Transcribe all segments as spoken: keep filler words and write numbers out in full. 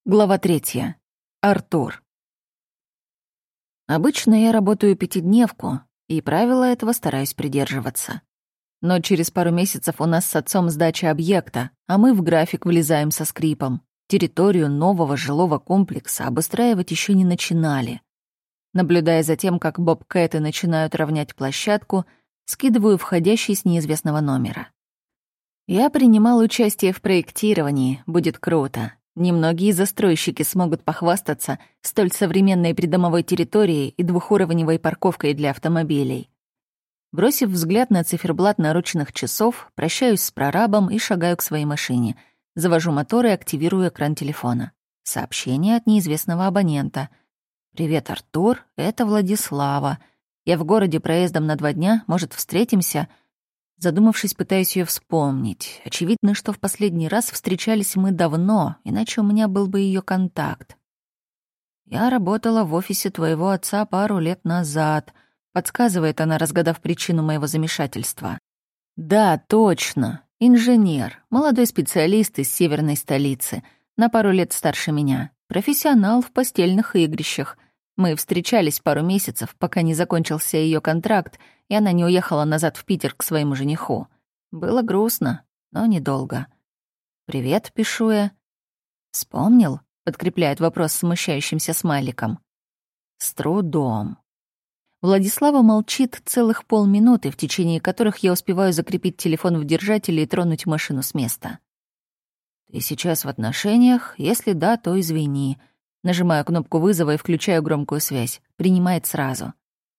Глава третья. Артур. Обычно я работаю пятидневку, и правила этого стараюсь придерживаться. Но через пару месяцев у нас с отцом сдача объекта, а мы в график влезаем со скрипом. Территорию нового жилого комплекса обустраивать еще не начинали. Наблюдая за тем, как бобкэты начинают равнять площадку, скидываю входящий с неизвестного номера. Я принимал участие в проектировании, будет круто. Немногие застройщики смогут похвастаться столь современной придомовой территорией и двухуровневой парковкой для автомобилей. Бросив взгляд на циферблат наручных часов, прощаюсь с прорабом и шагаю к своей машине. Завожу мотор и активирую экран телефона. Сообщение от неизвестного абонента. «Привет, Артур, это Владислава. Я в городе проездом на два дня, может, встретимся?» Задумавшись, пытаюсь ее вспомнить. Очевидно, что в последний раз встречались мы давно, иначе у меня был бы ее контакт. «Я работала в офисе твоего отца пару лет назад», — подсказывает она, разгадав причину моего замешательства. «Да, точно. Инженер, молодой специалист из северной столицы, на пару лет старше меня, профессионал в постельных игрищах. Мы встречались пару месяцев, пока не закончился ее контракт, и она не уехала назад в Питер к своему жениху. Было грустно, но недолго. «Привет», — пишу я. «Вспомнил?» — подкрепляет вопрос смущающимся смайликом. «С трудом». Владислава молчит целых полминуты, в течение которых я успеваю закрепить телефон в держателе и тронуть машину с места. «Ты сейчас в отношениях? Если да, то извини». Нажимаю кнопку вызова и включаю громкую связь. Принимает сразу.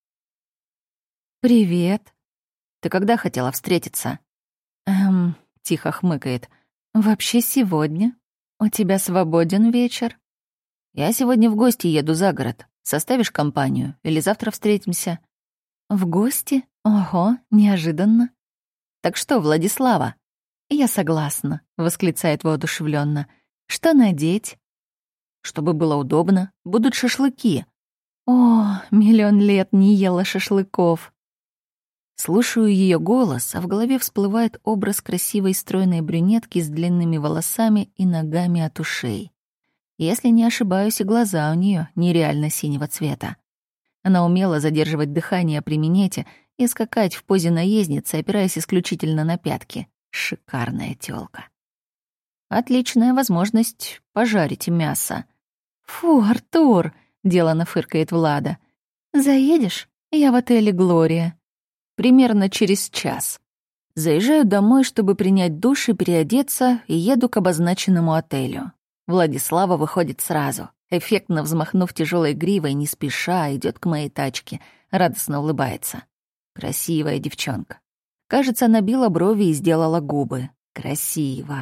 «Привет. Ты когда хотела встретиться?» «Эм...» — тихо хмыкает. «Вообще сегодня. У тебя свободен вечер?» «Я сегодня в гости еду за город. Составишь компанию? Или завтра встретимся?» «В гости? Ого, неожиданно». «Так что, Владислава?» «Я согласна», — восклицает воодушевленно. «Что надеть?» «Чтобы было удобно. Будут шашлыки». «О, миллион лет не ела шашлыков». Слушаю ее голос, а в голове всплывает образ красивой стройной брюнетки с длинными волосами и ногами от ушей. Если не ошибаюсь, и глаза у нее нереально синего цвета. Она умела задерживать дыхание при минете и скакать в позе наездницы, опираясь исключительно на пятки. Шикарная тёлка. Отличная возможность пожарить мясо. «Фу, Артур!» — делано фыркает Влада. «Заедешь? Я в отеле «Глория». Примерно через час. Заезжаю домой, чтобы принять душ и переодеться, и еду к обозначенному отелю. Владислава выходит сразу. Эффектно взмахнув тяжелой гривой, не спеша, идет к моей тачке, радостно улыбается. Красивая девчонка. Кажется, набила брови и сделала губы. Красиво.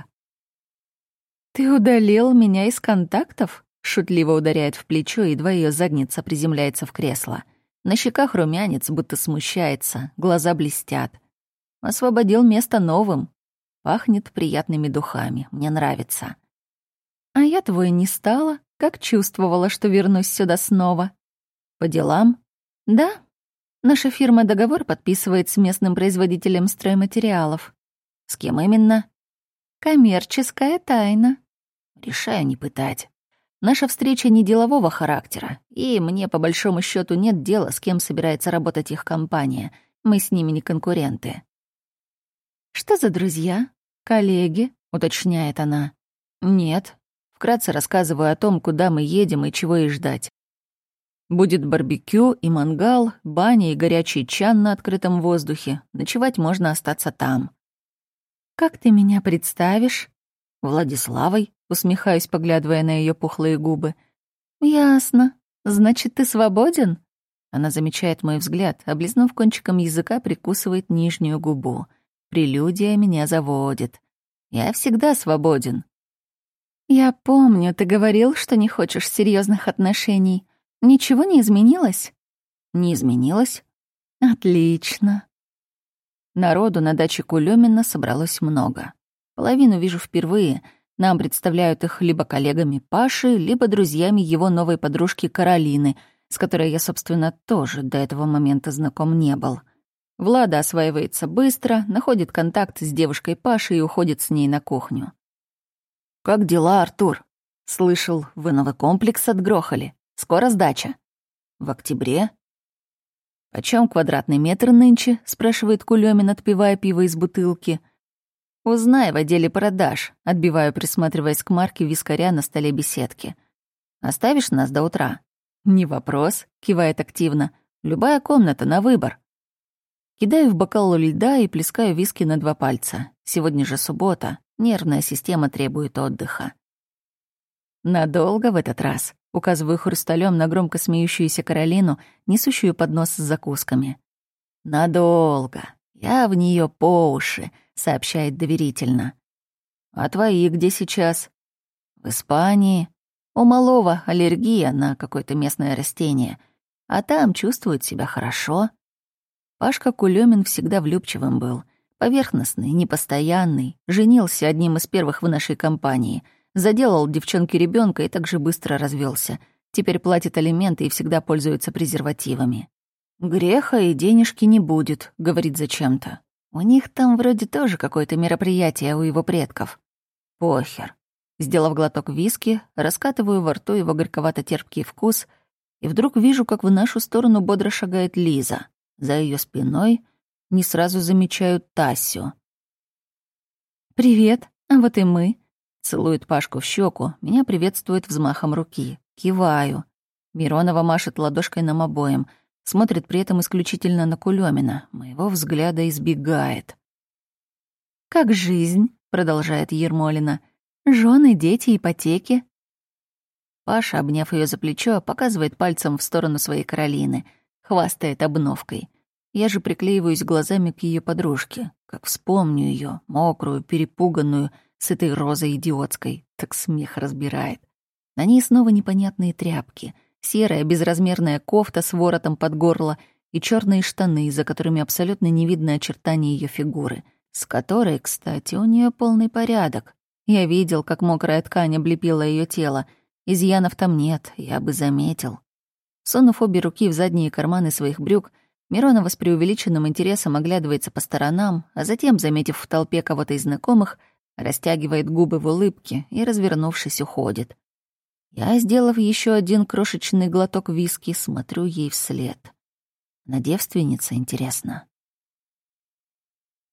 «Ты удалил меня из контактов?» — шутливо ударяет в плечо, едва ее задница приземляется в кресло. На щеках румянец, будто смущается, глаза блестят. Освободил место новым. Пахнет приятными духами, мне нравится. «А я твой не стала, как чувствовала, что вернусь сюда снова». «По делам?» «Да. Наша фирма договор подписывает с местным производителем стройматериалов». «С кем именно?» «Коммерческая тайна». Решаю не пытать. Наша встреча не делового характера, и мне, по большому счету, нет дела, с кем собирается работать их компания. Мы с ними не конкуренты. «Что за друзья? Коллеги?» — уточняет она. «Нет». Вкратце рассказываю о том, куда мы едем и чего ей ждать. Будет барбекю и мангал, баня и горячий чан на открытом воздухе. Ночевать можно остаться там. «Как ты меня представишь?» «Владиславой», — усмехаюсь, поглядывая на ее пухлые губы. «Ясно. Значит, ты свободен?» Она замечает мой взгляд, облизнув кончиком языка, прикусывает нижнюю губу. Прелюдия меня заводит. Я всегда свободен. «Я помню, ты говорил, что не хочешь серьезных отношений. Ничего не изменилось?» «Не изменилось?» «Отлично». Народу на даче Кулёмина собралось много. Половину вижу впервые. Нам представляют их либо коллегами Паши, либо друзьями его новой подружки Каролины, с которой я, собственно, тоже до этого момента знаком не был. Влада осваивается быстро, находит контакт с девушкой Паши и уходит с ней на кухню. «Как дела, Артур?» Слышал, вы новый комплекс отгрохали. Скоро сдача. В октябре? «Почем квадратный метр нынче?» — спрашивает Кулёмин, отпивая пиво из бутылки. «Узнай в отделе продаж», — отбиваю, присматриваясь к марке вискаря на столе беседки. «Оставишь нас до утра?» «Не вопрос», — кивает активно. «Любая комната на выбор». Кидаю в бокал льда и плескаю виски на два пальца. Сегодня же суббота, нервная система требует отдыха. «Надолго в этот раз?» — указываю хрусталём на громко смеющуюся Каролину, несущую поднос с закусками. «Надолго. Я в неё по уши», — сообщает доверительно. «А твои где сейчас?» «В Испании. У малого аллергия на какое-то местное растение, а там чувствует себя хорошо». Пашка Кулёмин всегда влюбчивым был. Поверхностный, непостоянный, женился одним из первых в нашей компании, заделал девчонке ребёнка и так же быстро развёлся. Теперь платит алименты и всегда пользуется презервативами. «Греха и денежки не будет», — говорит зачем-то. «У них там вроде тоже какое-то мероприятие у его предков». «Похер». Сделав глоток виски, раскатываю во рту его горьковато-терпкий вкус и вдруг вижу, как в нашу сторону бодро шагает Лиза. За её спиной не сразу замечаю Тасю. «Привет, а вот и мы», — целует Пашку в щеку, меня приветствует взмахом руки. Киваю. Миронова машет ладошкой нам обоим, смотрит при этом исключительно на Кулёмина, моего взгляда избегает. «Как жизнь?» — продолжает Ермолина. «Жёны, дети, ипотеки?» Паша, обняв её за плечо, показывает пальцем в сторону своей Каролины, хвастает обновкой. Я же приклеиваюсь глазами к её подружке. Как вспомню её, мокрую, перепуганную, с этой розой идиотской, так смех разбирает. На ней снова непонятные тряпки, серая безразмерная кофта с воротом под горло и чёрные штаны, за которыми абсолютно не видно очертаний её фигуры, с которой, кстати, у неё полный порядок. Я видел, как мокрая ткань облепила её тело. Изъянов там нет, я бы заметил. Сунув обе руки в задние карманы своих брюк, Миронова с преувеличенным интересом оглядывается по сторонам, а затем, заметив в толпе кого-то из знакомых, растягивает губы в улыбке и, развернувшись, уходит. Я, сделав еще один крошечный глоток виски, смотрю ей вслед. Она девственница, интересно.